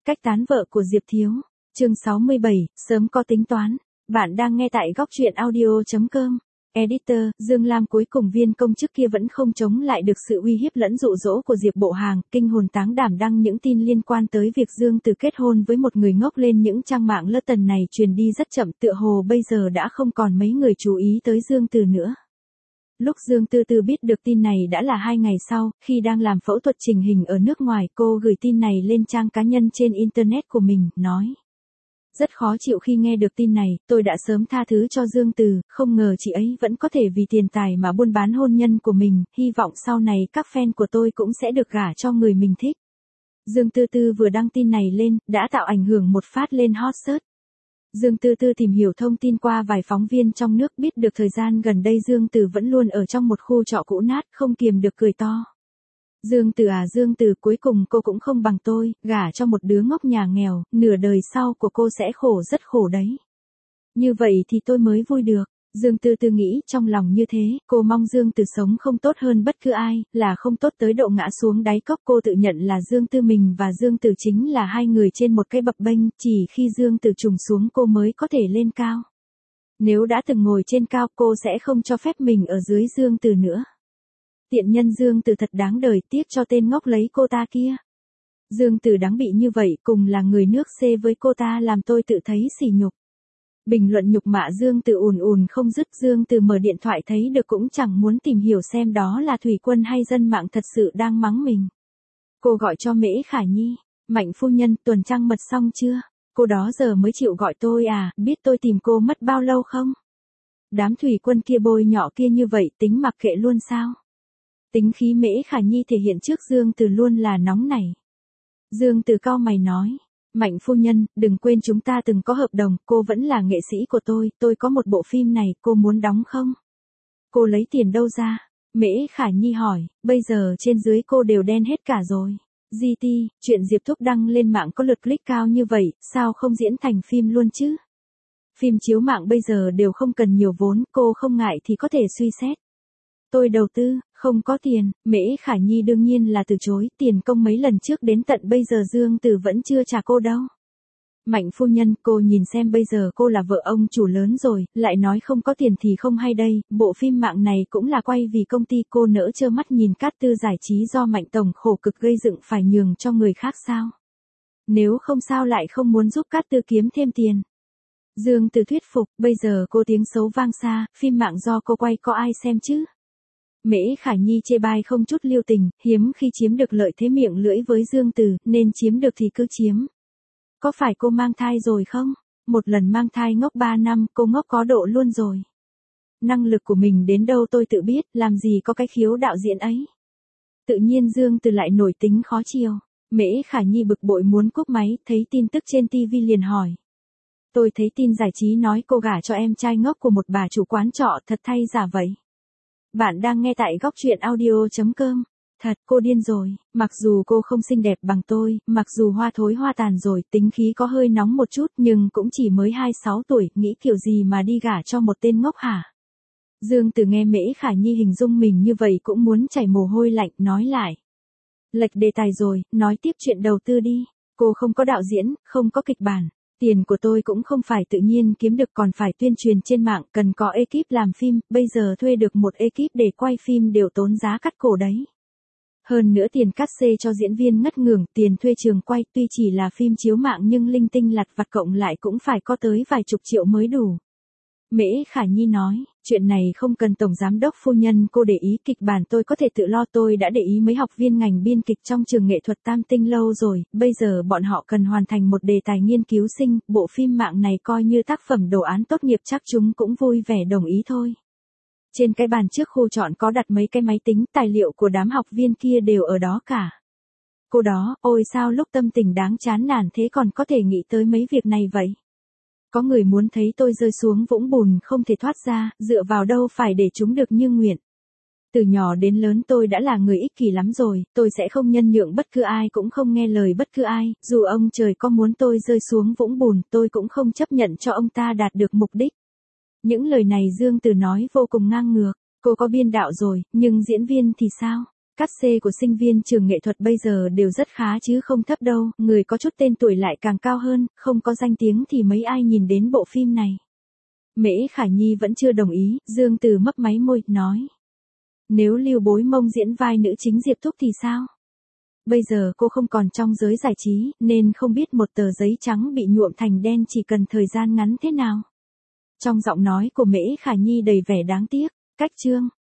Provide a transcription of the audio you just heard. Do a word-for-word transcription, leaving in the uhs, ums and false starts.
Cách tán vợ của Diệp Thiếu. Chương sáu mươi bảy, sớm có tính toán. Bạn đang nghe tại góc truyện audio chấm com. Editor, Dương Lam cuối cùng viên công chức kia vẫn không chống lại được sự uy hiếp lẫn dụ dỗ của Diệp Bộ Hàng, kinh hồn táng đảm đăng những tin liên quan tới việc Dương Từ kết hôn với một người ngốc lên những trang mạng lơ tần này truyền đi rất chậm, tựa hồ bây giờ đã không còn mấy người chú ý tới Dương Từ nữa. Lúc Dương Tư Tư biết được tin này đã là hai ngày sau, khi đang làm phẫu thuật chỉnh hình ở nước ngoài, cô gửi tin này lên trang cá nhân trên Internet của mình, nói. Rất khó chịu khi nghe được tin này, tôi đã sớm tha thứ cho Dương Từ, không ngờ chị ấy vẫn có thể vì tiền tài mà buôn bán hôn nhân của mình, hy vọng sau này các fan của tôi cũng sẽ được gả cho người mình thích. Dương Tư Tư vừa đăng tin này lên, đã tạo ảnh hưởng một phát lên hot search. Dương Tư Tư tìm hiểu thông tin qua vài phóng viên trong nước, biết được thời gian gần đây Dương Từ vẫn luôn ở trong một khu trọ cũ nát, không kiềm được cười to. Dương Từ à Dương Từ, cuối cùng cô cũng không bằng tôi, gả cho một đứa ngốc nhà nghèo, nửa đời sau của cô sẽ khổ rất khổ đấy. Như vậy thì tôi mới vui được. Dương Tư Tư nghĩ trong lòng như thế, cô mong Dương Từ sống không tốt hơn bất cứ ai, là không tốt tới độ ngã xuống đáy cốc. Cô tự nhận là Dương Tư mình và Dương Từ chính là hai người trên một cái bập bênh, chỉ khi Dương Từ trùng xuống cô mới có thể lên cao. Nếu đã từng ngồi trên cao cô sẽ không cho phép mình ở dưới Dương Từ nữa. Tiện nhân Dương Từ thật đáng đời, tiếc cho tên ngốc lấy cô ta kia. Dương Từ đáng bị như vậy, cùng là người nước C với cô ta làm tôi tự thấy sỉ nhục. Bình luận nhục mạ Dương Từ ùn ùn không dứt. Dương Từ mở điện thoại thấy được cũng chẳng muốn tìm hiểu xem đó là thủy quân hay dân mạng thật sự đang mắng mình. Cô gọi cho Mễ Khả Nhi. Mạnh phu nhân, tuần trăng mật xong chưa? Cô đó giờ mới chịu gọi tôi à, biết tôi tìm cô mất bao lâu không? Đám thủy quân kia bôi nhọ kia như vậy tính mặc kệ luôn sao? Tính khí Mễ Khả Nhi thể hiện trước Dương Từ luôn là nóng nảy. Dương Từ cau mày nói. Mạnh phu nhân, đừng quên chúng ta từng có hợp đồng, cô vẫn là nghệ sĩ của tôi, tôi có một bộ phim này, cô muốn đóng không? Cô lấy tiền đâu ra? Mễ Khả Nhi hỏi, bây giờ trên dưới cô đều đen hết cả rồi. giê tê, chuyện Diệp Thúc đăng lên mạng có lượt click cao như vậy, sao không diễn thành phim luôn chứ? Phim chiếu mạng bây giờ đều không cần nhiều vốn, cô không ngại thì có thể suy xét. Tôi đầu tư, không có tiền. Mễ Khả Nhi đương nhiên là từ chối, tiền công mấy lần trước đến tận bây giờ Dương Từ vẫn chưa trả cô đâu. Mạnh phu nhân, cô nhìn xem bây giờ cô là vợ ông chủ lớn rồi, lại nói không có tiền thì không hay đây, bộ phim mạng này cũng là quay vì công ty, cô nỡ trơ mắt nhìn Cát Tư giải trí do Mạnh tổng khổ cực gây dựng phải nhường cho người khác sao? Nếu không sao lại không muốn giúp Cát Tư kiếm thêm tiền. Dương Từ thuyết phục, bây giờ cô tiếng xấu vang xa, phim mạng do cô quay có ai xem chứ? Mễ Khả Nhi chê bai không chút lưu tình, hiếm khi chiếm được lợi thế miệng lưỡi với Dương Từ, nên chiếm được thì cứ chiếm. Có phải cô mang thai rồi không? Một lần mang thai ngốc ba năm, cô ngốc có độ luôn rồi. Năng lực của mình đến đâu tôi tự biết, làm gì có cái khiếu đạo diễn ấy. Tự nhiên Dương Từ lại nổi tính khó chiều. Mễ Khả Nhi bực bội muốn cúp máy, thấy tin tức trên ti vi liền hỏi. Tôi thấy tin giải trí nói cô gả cho em trai ngốc của một bà chủ quán trọ, thật thay giả vậy. Bạn đang nghe tại góc truyện audio chấm com. Thật, cô điên rồi, mặc dù cô không xinh đẹp bằng tôi, mặc dù hoa thối hoa tàn rồi, tính khí có hơi nóng một chút, nhưng cũng chỉ mới hai mươi sáu tuổi, nghĩ kiểu gì mà đi gả cho một tên ngốc hả? Dương Từ nghe Mễ Khả Nhi hình dung mình như vậy cũng muốn chảy mồ hôi lạnh, nói lại. Lệch đề tài rồi, nói tiếp chuyện đầu tư đi. Cô không có đạo diễn, không có kịch bản. Tiền của tôi cũng không phải tự nhiên kiếm được, còn phải tuyên truyền trên mạng, cần có ekip làm phim, bây giờ thuê được một ekip để quay phim đều tốn giá cắt cổ đấy. Hơn nữa tiền cát xê cho diễn viên ngất ngưởng, tiền thuê trường quay, tuy chỉ là phim chiếu mạng nhưng linh tinh lặt vặt cộng lại cũng phải có tới vài chục triệu mới đủ. Mễ Khả Nhi nói, chuyện này không cần tổng giám đốc phu nhân cô để ý, kịch bản tôi có thể tự lo, tôi đã để ý mấy học viên ngành biên kịch trong trường nghệ thuật Tam Tinh lâu rồi, bây giờ bọn họ cần hoàn thành một đề tài nghiên cứu sinh, bộ phim mạng này coi như tác phẩm đồ án tốt nghiệp, chắc chúng cũng vui vẻ đồng ý thôi. Trên cái bàn trước khu chọn có đặt mấy cái máy tính, tài liệu của đám học viên kia đều ở đó cả. Cô đó, ôi sao lúc tâm tình đáng chán nản thế còn có thể nghĩ tới mấy việc này vậy? Có người muốn thấy tôi rơi xuống vũng bùn không thể thoát ra, dựa vào đâu phải để chúng được như nguyện. Từ nhỏ đến lớn tôi đã là người ích kỷ lắm rồi, tôi sẽ không nhân nhượng bất cứ ai, cũng không nghe lời bất cứ ai, dù ông trời có muốn tôi rơi xuống vũng bùn, tôi cũng không chấp nhận cho ông ta đạt được mục đích. Những lời này Dương Từ nói vô cùng ngang ngược, cô có biên đạo rồi, nhưng diễn viên thì sao? Cát xê của sinh viên trường nghệ thuật bây giờ đều rất khá chứ không thấp đâu, người có chút tên tuổi lại càng cao hơn, không có danh tiếng thì mấy ai nhìn đến bộ phim này. Mễ Khả Nhi vẫn chưa đồng ý, Dương Từ mấp máy môi, nói. Nếu Lưu Bối Mông diễn vai nữ chính Diệp Thúc thì sao? Bây giờ cô không còn trong giới giải trí, nên không biết một tờ giấy trắng bị nhuộm thành đen chỉ cần thời gian ngắn thế nào. Trong giọng nói của Mễ Khả Nhi đầy vẻ đáng tiếc, cách chương.